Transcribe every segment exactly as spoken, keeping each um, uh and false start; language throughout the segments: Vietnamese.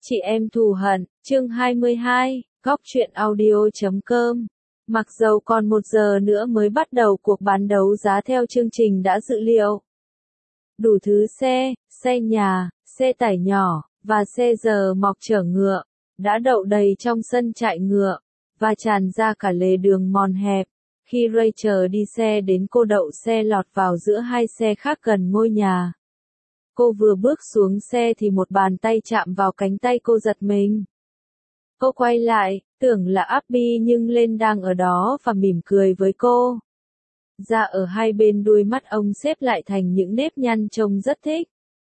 Chị em thù hận, chương hai mươi hai, góc truyện audio chấm com. Mặc dầu còn một giờ nữa mới bắt đầu cuộc bán đấu giá theo chương trình đã dự liệu. Đủ thứ xe, xe nhà, xe tải nhỏ, và xe giờ mọc chở ngựa, đã đậu đầy trong sân trại ngựa, và tràn ra cả lề đường mòn hẹp. Khi Rachel đi xe đến cô đậu xe lọt vào giữa hai xe khác gần ngôi nhà. Cô vừa bước xuống xe thì một bàn tay chạm vào cánh tay cô giật mình. Cô quay lại, tưởng là Abby nhưng Lên đang ở đó và mỉm cười với cô. Da ở hai bên đuôi mắt ông xếp lại thành những nếp nhăn trông rất thích.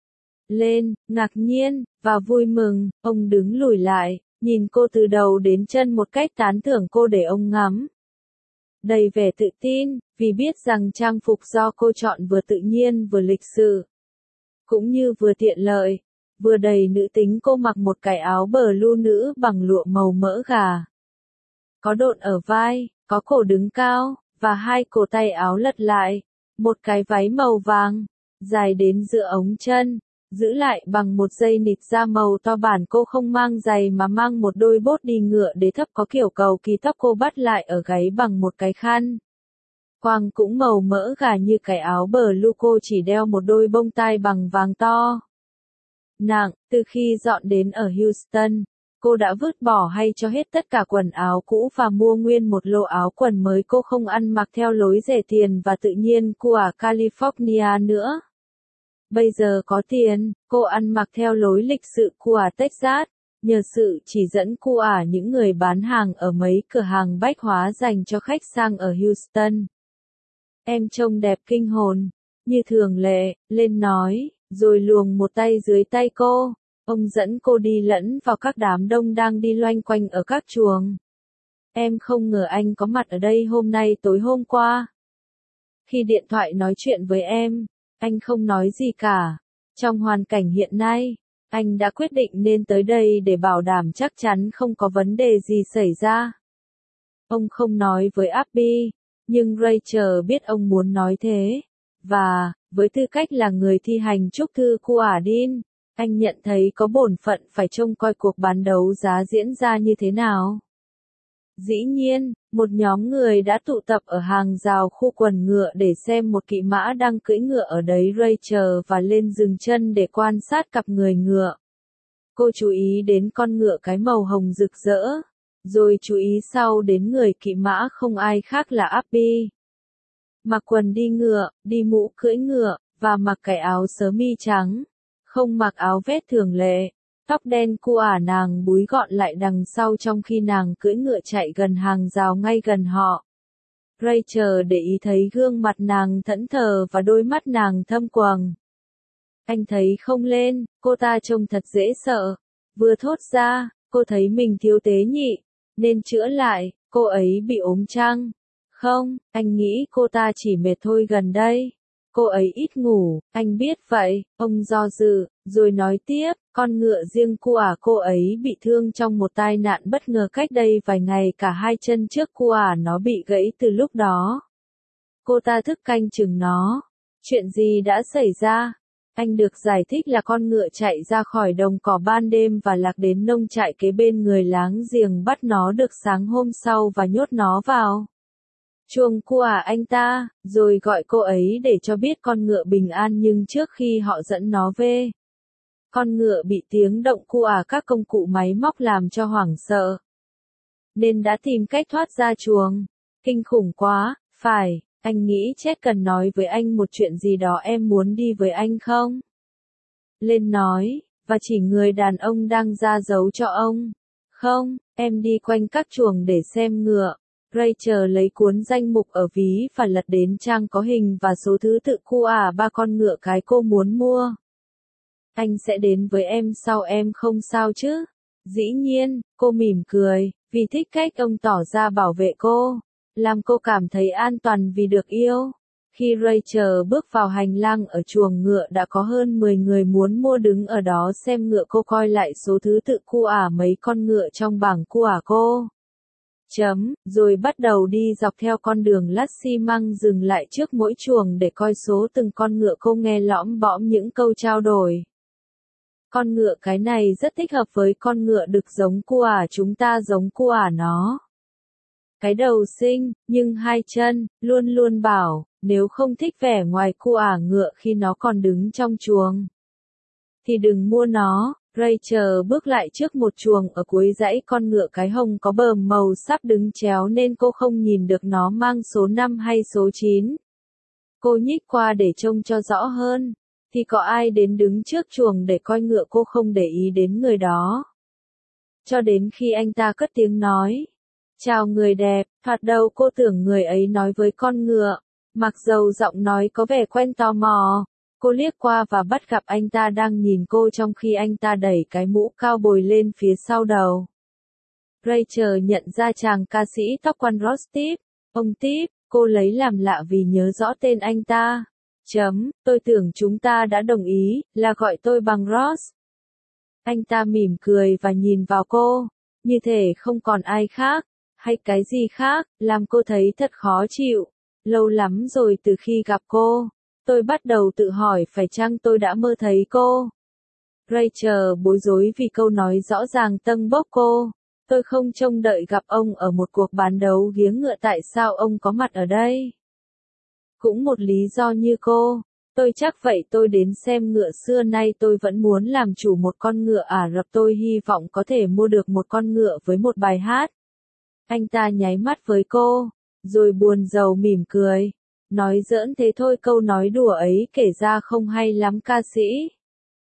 Lên, ngạc nhiên, và vui mừng, ông đứng lùi lại, nhìn cô từ đầu đến chân một cách tán thưởng cô để ông ngắm. Đầy vẻ tự tin, vì biết rằng trang phục do cô chọn vừa tự nhiên vừa lịch sự. Cũng như vừa tiện lợi, vừa đầy nữ tính. Cô mặc một cái áo blue nữ bằng lụa màu mỡ gà. Có độn ở vai, có cổ đứng cao, và hai cổ tay áo lật lại. Một cái váy màu vàng, dài đến giữa ống chân, giữ lại bằng một dây nịt da màu to bản. Cô không mang giày mà mang một đôi bốt đi ngựa đế thấp có kiểu cầu kỳ. Tóc cô bắt lại ở gáy bằng một cái khăn quàng cũng màu mỡ gà như cái áo blue. Cô chỉ đeo một đôi bông tai bằng vàng to. Nặng, từ khi dọn đến ở Houston, cô đã vứt bỏ hay cho hết tất cả quần áo cũ và mua nguyên một lô áo quần mới. Cô không ăn mặc theo lối rẻ tiền và tự nhiên của California nữa. Bây giờ có tiền, cô ăn mặc theo lối lịch sự của Texas, nhờ sự chỉ dẫn của những người bán hàng ở mấy cửa hàng bách hóa dành cho khách sang ở Houston. Em trông đẹp kinh hồn, như thường lệ, Lên nói, rồi luồng một tay dưới tay cô. Ông dẫn cô đi lẫn vào các đám đông đang đi loanh quanh ở các chuồng. Em không ngờ anh có mặt ở đây hôm nay tối hôm qua. Khi điện thoại nói chuyện với em, anh không nói gì cả. Trong hoàn cảnh hiện nay, anh đã quyết định nên tới đây để bảo đảm chắc chắn không có vấn đề gì xảy ra. Ông không nói với Abby, nhưng Rachel biết ông muốn nói thế. Và, với tư cách là người thi hành chúc thư của Dean, anh nhận thấy có bổn phận phải trông coi cuộc bán đấu giá diễn ra như thế nào. Dĩ nhiên, một nhóm người đã tụ tập ở hàng rào khu quần ngựa để xem một kỵ mã đang cưỡi ngựa ở đấy. Rachel và Lên dừng chân để quan sát cặp người ngựa. Cô chú ý đến con ngựa cái màu hồng rực rỡ, rồi chú ý sau đến người kỵ mã không ai khác là Abby. Mặc quần đi ngựa, đi mũ cưỡi ngựa, và mặc cái áo sơ mi trắng, không mặc áo vest thường lệ. Tóc đen của nàng búi gọn lại đằng sau trong khi nàng cưỡi ngựa chạy gần hàng rào ngay gần họ. Rachel để ý thấy gương mặt nàng thẫn thờ và đôi mắt nàng thâm quầng. Anh thấy không Lên, cô ta trông thật dễ sợ. Vừa thốt ra, cô thấy mình thiếu tế nhị, nên chữa lại, cô ấy bị ốm chăng? Không, anh nghĩ cô ta chỉ mệt thôi gần đây. Cô ấy ít ngủ, anh biết vậy. Ông do dự, rồi nói tiếp, con ngựa riêng của cô ấy bị thương trong một tai nạn bất ngờ cách đây vài ngày. Cả hai chân trước của nó bị gãy từ lúc đó. Cô ta thức canh chừng nó. Chuyện gì đã xảy ra? Anh được giải thích là con ngựa chạy ra khỏi đồng cỏ ban đêm và lạc đến nông trại kế bên. Người láng giềng bắt nó được sáng hôm sau và nhốt nó vào chuồng của anh ta, rồi gọi cô ấy để cho biết con ngựa bình an. Nhưng trước khi họ dẫn nó về, con ngựa bị tiếng động của các công cụ máy móc làm cho hoảng sợ, nên đã tìm cách thoát ra chuồng. Kinh khủng quá, phải, anh nghĩ Chet cần nói với anh một chuyện gì đó. Em muốn đi với anh không? Lên nói, và chỉ người đàn ông đang ra dấu cho ông. Không, em đi quanh các chuồng để xem ngựa. Rachel lấy cuốn danh mục ở ví và lật đến trang có hình và số thứ tự của ba con ngựa cái cô muốn mua. Anh sẽ đến với em sau, em không sao chứ? Dĩ nhiên, cô mỉm cười, vì thích cách ông tỏ ra bảo vệ cô, làm cô cảm thấy an toàn vì được yêu. Khi Rachel bước vào hành lang ở chuồng ngựa đã có hơn mười người muốn mua đứng ở đó xem ngựa. Cô coi lại số thứ tự của mấy con ngựa trong bảng của cô. Chấm, rồi bắt đầu đi dọc theo con đường lát xi măng, dừng lại trước mỗi chuồng để coi số từng con ngựa. Cô nghe lõm bõm những câu trao đổi Con ngựa cái này rất thích hợp với con ngựa đực giống cua ả chúng ta giống cua ả nó. Cái đầu xinh, nhưng hai chân, luôn luôn bảo, nếu không thích vẻ ngoài cua ả ngựa khi nó còn đứng trong chuồng, thì đừng mua nó. Rachel bước lại trước một chuồng ở cuối dãy con ngựa cái hồng có bờm màu sắp đứng chéo nên cô không nhìn được nó mang số năm hay số chín. Cô nhích qua để trông cho rõ hơn, thì có ai đến đứng trước chuồng để coi ngựa cô không để ý đến người đó. Cho đến khi anh ta cất tiếng nói, chào người đẹp, thoạt đầu cô tưởng người ấy nói với con ngựa, mặc dầu giọng nói có vẻ quen tò mò. Cô liếc qua và bắt gặp anh ta đang nhìn cô trong khi anh ta đẩy cái mũ cao bồi lên phía sau đầu. Rachel nhận ra chàng ca sĩ tóc quăn Ross Tip, ông Tip, cô lấy làm lạ vì nhớ rõ tên anh ta. Chấm, tôi tưởng chúng ta đã đồng ý, là gọi tôi bằng Ross. Anh ta mỉm cười và nhìn vào cô, như thể không còn ai khác, hay cái gì khác, làm cô thấy thật khó chịu. Lâu lắm rồi từ khi gặp cô, tôi bắt đầu tự hỏi phải chăng tôi đã mơ thấy cô. Rachel bối rối vì câu nói rõ ràng tâng bốc cô. Tôi không trông đợi gặp ông ở một cuộc bán đấu giếng ngựa, tại sao ông có mặt ở đây? Cũng một lý do như cô. Tôi chắc vậy, tôi đến xem ngựa, xưa nay tôi vẫn muốn làm chủ một con ngựa Ả Rập, tôi hy vọng có thể mua được một con ngựa với một bài hát. Anh ta nháy mắt với cô, rồi buồn rầu mỉm cười. Nói giỡn thế thôi, câu nói đùa ấy kể ra không hay lắm ca sĩ.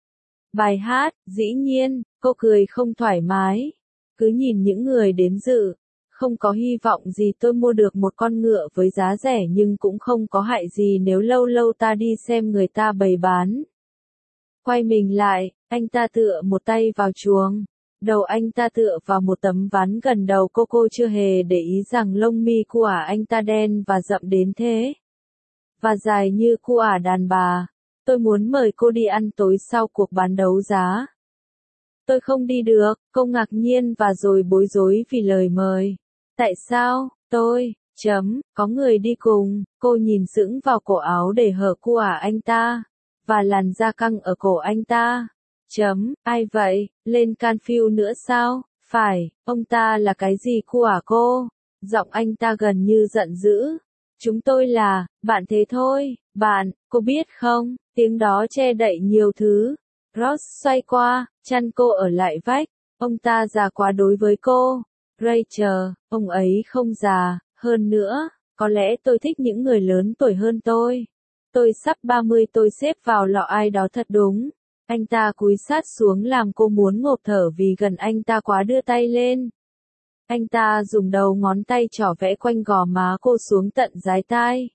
Bài hát, dĩ nhiên, cô cười không thoải mái. Cứ nhìn những người đến dự, không có hy vọng gì tôi mua được một con ngựa với giá rẻ, nhưng cũng không có hại gì nếu lâu lâu ta đi xem người ta bày bán. Quay mình lại, anh ta tựa một tay vào chuồng. Đầu anh ta tựa vào một tấm ván gần đầu cô. Cô chưa hề để ý rằng lông mi của anh ta đen và rậm đến thế. Và dài như cua ả đàn bà. Tôi muốn mời cô đi ăn tối sau cuộc bán đấu giá. Tôi không đi được, cô ngạc nhiên và rồi bối rối vì lời mời. Tại sao, tôi, chấm, có người đi cùng. Cô nhìn sững vào cổ áo để hở cua ả anh ta, và làn da căng ở cổ anh ta. Chấm, ai vậy, lên Canfield nữa sao? Phải, ông ta là cái gì cua ả cô? Giọng anh ta gần như giận dữ. Chúng tôi là, bạn thế thôi, bạn, cô biết không, tiếng đó che đậy nhiều thứ. Ross xoay qua, chăn cô ở lại vách, ông ta già quá đối với cô. Rachel, ông ấy không già, hơn nữa, có lẽ tôi thích những người lớn tuổi hơn tôi. Tôi sắp ba mươi, tôi xếp vào lọ ai đó thật đúng. Anh ta cúi sát xuống làm cô muốn ngộp thở vì gần anh ta quá, đưa tay lên. Anh ta dùng đầu ngón tay trỏ vẽ quanh gò má cô xuống tận dái tai.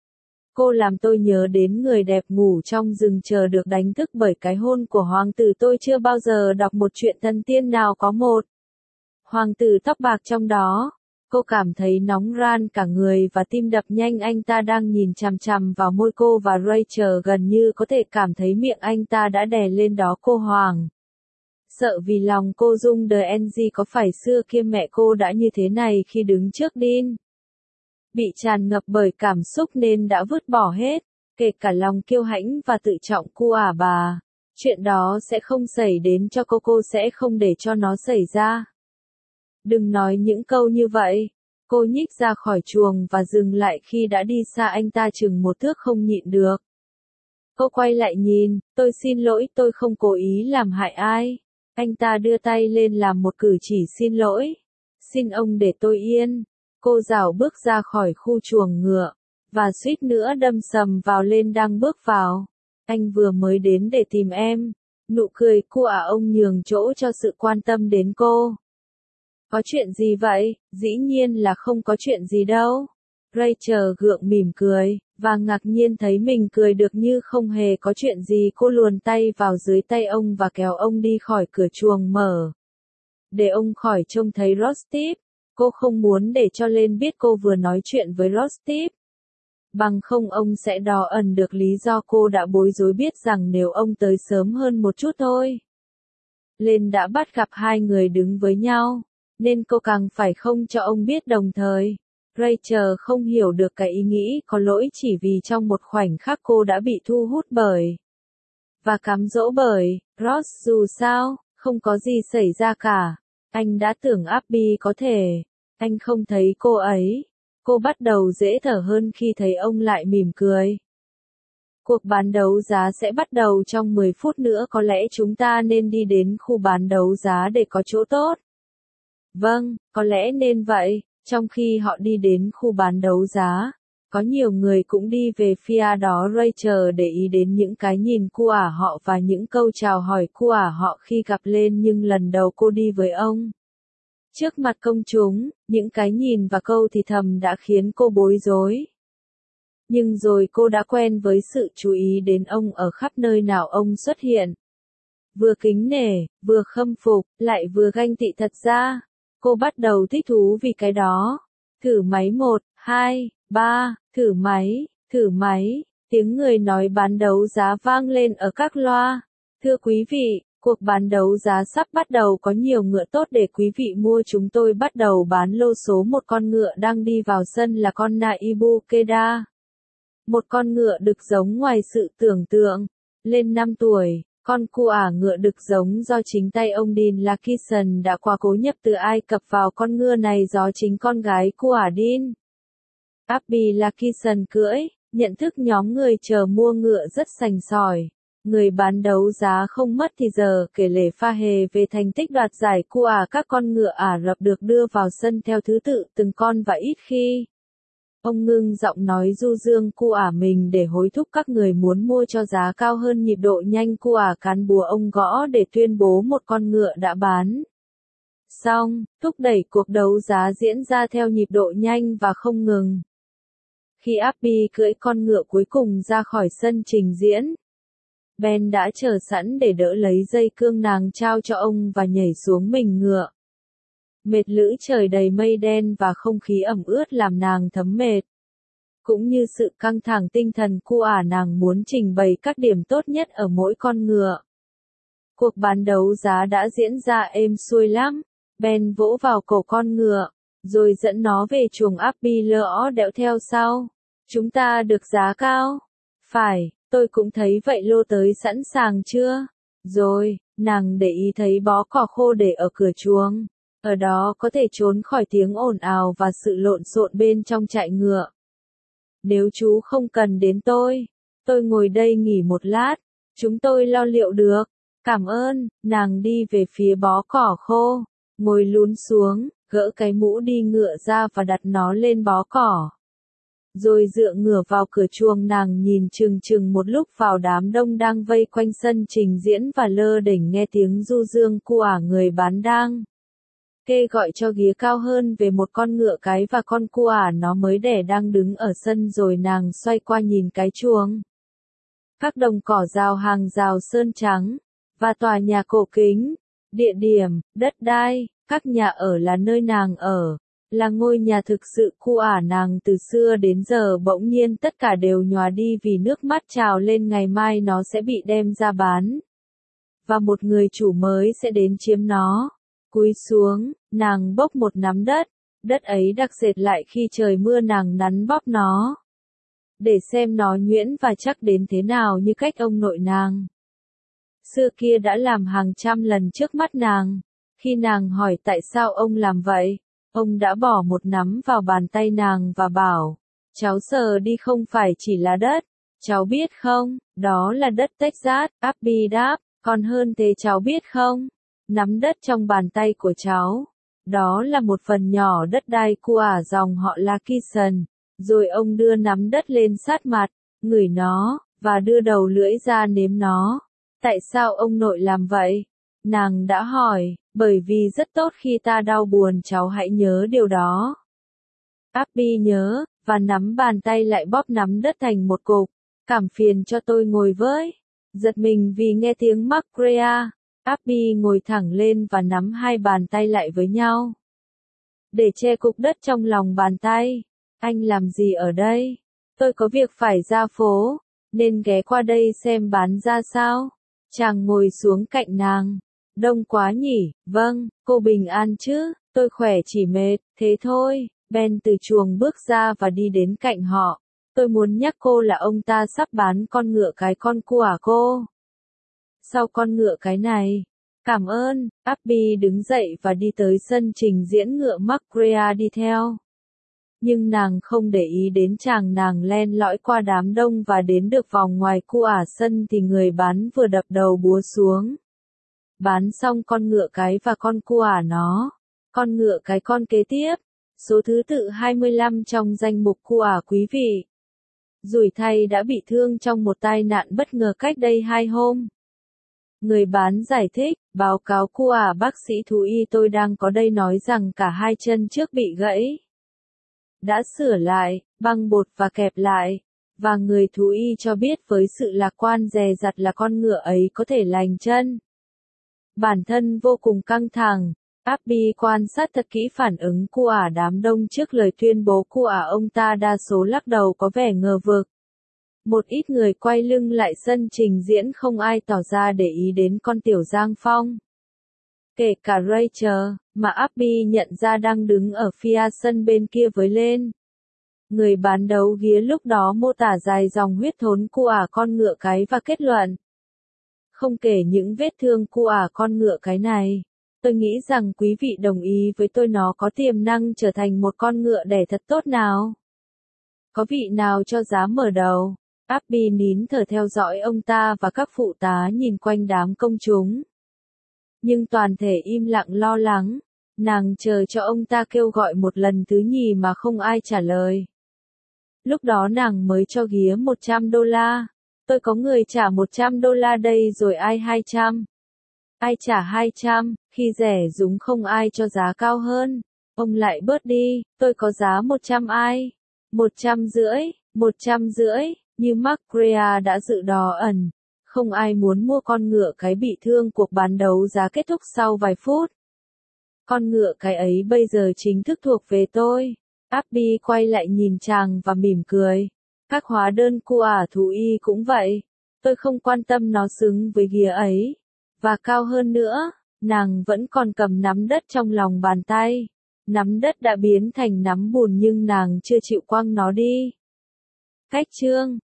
Cô làm tôi nhớ đến người đẹp ngủ trong rừng chờ được đánh thức bởi cái hôn của hoàng tử. Tôi chưa bao giờ đọc một truyện thần tiên nào có một hoàng tử tóc bạc trong đó. Cô cảm thấy nóng ran cả người và tim đập nhanh. Anh ta đang nhìn chằm chằm vào môi cô và Rachel gần như có thể cảm thấy miệng anh ta đã đè lên đó. Cô hoảng sợ vì lòng cô rung. The en giê, có phải xưa kia mẹ cô đã như thế này khi đứng trước Dean? Bị tràn ngập bởi cảm xúc nên đã vứt bỏ hết, kể cả lòng kiêu hãnh và tự trọng của ả bà. Chuyện đó sẽ không xảy đến cho cô, cô sẽ không để cho nó xảy ra. Đừng nói những câu như vậy. Cô nhích ra khỏi chuồng và dừng lại khi đã đi xa anh ta chừng một thước, không nhịn được. Cô quay lại nhìn, tôi xin lỗi, tôi không cố ý làm hại ai. Anh ta đưa tay lên làm một cử chỉ xin lỗi. Xin ông để tôi yên. Cô rảo bước ra khỏi khu chuồng ngựa, và suýt nữa đâm sầm vào lên đang bước vào. Anh vừa mới đến để tìm em. Nụ cười của ả ông nhường chỗ cho sự quan tâm đến cô. Có chuyện gì vậy? Dĩ nhiên là không có chuyện gì đâu. Rachel gượng mỉm cười, và ngạc nhiên thấy mình cười được như không hề có chuyện gì. Cô luồn tay vào dưới tay ông và kéo ông đi khỏi cửa chuồng mở. Để ông khỏi trông thấy Ross Tip. Cô không muốn để cho Lên biết cô vừa nói chuyện với Ross Tip. Bằng không ông sẽ đò ẩn được lý do cô đã bối rối, biết rằng nếu ông tới sớm hơn một chút thôi. Lên đã bắt gặp hai người đứng với nhau, nên cô càng phải không cho ông biết đồng thời. Rachel không hiểu được cái ý nghĩ có lỗi chỉ vì trong một khoảnh khắc cô đã bị thu hút bởi và cám dỗ bởi Ross dù sao, không có gì xảy ra cả. Anh đã tưởng Abby có thể. Anh không thấy cô ấy. Cô bắt đầu dễ thở hơn khi thấy ông lại mỉm cười. Cuộc bán đấu giá sẽ bắt đầu trong mười phút nữa, có lẽ chúng ta nên đi đến khu bán đấu giá để có chỗ tốt. Vâng, có lẽ nên vậy. Trong khi họ đi đến khu bán đấu giá, có nhiều người cũng đi về phía đó. Rachel để ý đến những cái nhìn của họ và những câu chào hỏi của họ khi gặp lên, nhưng lần đầu cô đi với ông. Trước mặt công chúng, những cái nhìn và câu thì thầm đã khiến cô bối rối. Nhưng rồi cô đã quen với sự chú ý đến ông ở khắp nơi nào ông xuất hiện. Vừa kính nể, vừa khâm phục, lại vừa ganh tị. Thật ra, cô bắt đầu thích thú vì cái đó. Thử máy một, hai, ba, thử máy, thử máy, tiếng người nói bán đấu giá vang lên ở các loa. Thưa quý vị, cuộc bán đấu giá sắp bắt đầu, có nhiều ngựa tốt để quý vị mua. Chúng tôi bắt đầu bán lô số một. Con ngựa đang đi vào sân là con Naibu Keda. Một con ngựa đực giống ngoài sự tưởng tượng. Lên năm tuổi, con cua ả ngựa đực giống do chính tay ông Dean Lackison đã qua cố nhập từ Ai Cập vào con ngựa này do chính con gái cua ả Dean. Abby Lackison cưỡi, nhận thức nhóm người chờ mua ngựa rất sành sỏi. Người bán đấu giá không mất thì giờ kể lể pha hề về thành tích đoạt giải cua ả. Các con ngựa Ả Rập được đưa vào sân theo thứ tự từng con và ít khi. Ông ngưng giọng nói du dương cua ả mình để hối thúc các người muốn mua cho giá cao hơn. Nhịp độ nhanh cua ả cán búa ông gõ để tuyên bố một con ngựa đã bán xong, thúc đẩy cuộc đấu giá diễn ra theo nhịp độ nhanh và không ngừng. Khi Abby cưỡi con ngựa cuối cùng ra khỏi sân trình diễn, Ben đã chờ sẵn để đỡ lấy dây cương nàng trao cho ông và nhảy xuống mình ngựa. Mệt lử trời đầy mây đen và không khí ẩm ướt làm nàng thấm mệt. Cũng như sự căng thẳng tinh thần cua ả, nàng muốn trình bày các điểm tốt nhất ở mỗi con ngựa. Cuộc bán đấu giá đã diễn ra êm xuôi lắm. Ben vỗ vào cổ con ngựa, rồi dẫn nó về chuồng. Abby lỡ đẽo theo sau. Chúng ta được giá cao. Phải, tôi cũng thấy vậy. Lô tới sẵn sàng chưa? Rồi, nàng để ý thấy bó cỏ khô để ở cửa chuồng. Ở đó có thể trốn khỏi tiếng ồn ào và sự lộn xộn bên trong trại ngựa. Nếu chú không cần đến tôi, tôi ngồi đây nghỉ một lát. Chúng tôi lo liệu được. Cảm ơn. Nàng đi về phía bó cỏ khô, ngồi lún xuống, gỡ cái mũ đi ngựa ra và đặt nó lên bó cỏ. Rồi dựa ngửa vào cửa chuồng. Nàng nhìn chừng chừng một lúc vào đám đông đang vây quanh sân trình diễn và lơ đễnh nghe tiếng du dương của ả người bán đang kê gọi cho ghía cao hơn về một con ngựa cái và con cua ả nó mới đẻ đang đứng ở sân. Rồi nàng xoay qua nhìn cái chuồng. Các đồng cỏ rào, hàng rào sơn trắng, và tòa nhà cổ kính. Địa điểm, đất đai, các nhà ở là nơi nàng ở, là ngôi nhà thực sự cua ả nàng từ xưa đến giờ. Bỗng nhiên tất cả đều nhòa đi vì nước mắt trào lên. Ngày mai nó sẽ bị đem ra bán, và một người chủ mới sẽ đến chiếm nó. Cúi xuống, nàng bốc một nắm đất. Đất ấy đặc sệt lại khi trời mưa. Nàng nắn bóp nó để xem nó nhuyễn và chắc đến thế nào, như cách ông nội nàng xưa kia đã làm hàng trăm lần trước mắt nàng. Khi nàng hỏi tại sao ông làm vậy, ông đã bỏ một nắm vào bàn tay nàng và bảo, cháu sờ đi, không phải chỉ là đất. Cháu biết không, đó là đất Texas. Abby đáp, còn hơn thế cháu biết không? Nắm đất trong bàn tay của cháu, đó là một phần nhỏ đất đai của ả dòng họ Lackison. Rồi ông đưa nắm đất lên sát mặt, ngửi nó, và đưa đầu lưỡi ra nếm nó. Tại sao ông nội làm vậy? Nàng đã hỏi. Bởi vì rất tốt khi ta đau buồn, cháu hãy nhớ điều đó. Abby nhớ, và nắm bàn tay lại bóp nắm đất thành một cục. Cảm phiền cho tôi ngồi với. Giật mình vì nghe tiếng Macrea, Abby ngồi thẳng lên và nắm hai bàn tay lại với nhau, để che cục đất trong lòng bàn tay. Anh làm gì ở đây? Tôi có việc phải ra phố, nên ghé qua đây xem bán ra sao. Chàng ngồi xuống cạnh nàng. Đông quá nhỉ? Vâng, cô bình an chứ? Tôi khỏe, chỉ mệt, thế thôi. Ben từ chuồng bước ra và đi đến cạnh họ. Tôi muốn nhắc cô là ông ta sắp bán con ngựa cái con của cô. Sau con ngựa cái này. Cảm ơn, Abby đứng dậy và đi tới sân trình diễn ngựa Macrea đi theo. Nhưng nàng không để ý đến chàng, nàng len lỏi qua đám đông và đến được vòng ngoài khu ả sân thì người bán vừa đập đầu búa xuống. Bán xong con ngựa cái và con cua ả nó. Con ngựa cái con kế tiếp. Số thứ tự hai mươi lăm trong danh mục cua ả quý vị. Rủi thay đã bị thương trong một tai nạn bất ngờ cách đây hai hôm. Người bán giải thích, báo cáo cua ả bác sĩ thú y tôi đang có đây nói rằng cả hai chân trước bị gãy. Đã sửa lại, băng bột và kẹp lại. Và người thú y cho biết với sự lạc quan dè dặt là con ngựa ấy có thể lành chân. Bản thân vô cùng căng thẳng. Abby quan sát thật kỹ phản ứng của ả đám đông trước lời tuyên bố của ả, ông ta đa số lắc đầu có vẻ ngờ vực. Một ít người quay lưng lại sân trình diễn, không ai tỏ ra để ý đến con tiểu Giang Phong. Kể cả Rachel, mà Abby nhận ra đang đứng ở phía sân bên kia với lên. Người bán đấu ghía lúc đó mô tả dài dòng huyết thốn của ả con ngựa cái và kết luận. Không kể những vết thương của ả con ngựa cái này. Tôi nghĩ rằng quý vị đồng ý với tôi nó có tiềm năng trở thành một con ngựa đẻ thật tốt nào. Có vị nào cho giá mở đầu? Abby nín thở theo dõi ông ta và các phụ tá nhìn quanh đám công chúng. Nhưng toàn thể im lặng lo lắng. Nàng chờ cho ông ta kêu gọi một lần thứ nhì mà không ai trả lời. Lúc đó nàng mới cho ghía một trăm đô la. Tôi có người trả một trăm đô la đây rồi, ai hai trăm? Ai trả hai trăm, khi rẻ rúng không ai cho giá cao hơn. Ông lại bớt đi, tôi có giá một trăm ai? một trăm rưỡi, một trăm rưỡi, như Macrea đã dự đò ẩn. Không ai muốn mua con ngựa cái bị thương. Cuộc bán đấu giá kết thúc sau vài phút. Con ngựa cái ấy bây giờ chính thức thuộc về tôi. Abby quay lại nhìn chàng và mỉm cười. Các hóa đơn của ả thú y cũng vậy. Tôi không quan tâm nó xứng với ghía ấy. Và cao hơn nữa, nàng vẫn còn cầm nắm đất trong lòng bàn tay. Nắm đất đã biến thành nắm bùn nhưng nàng chưa chịu quăng nó đi. Cách chương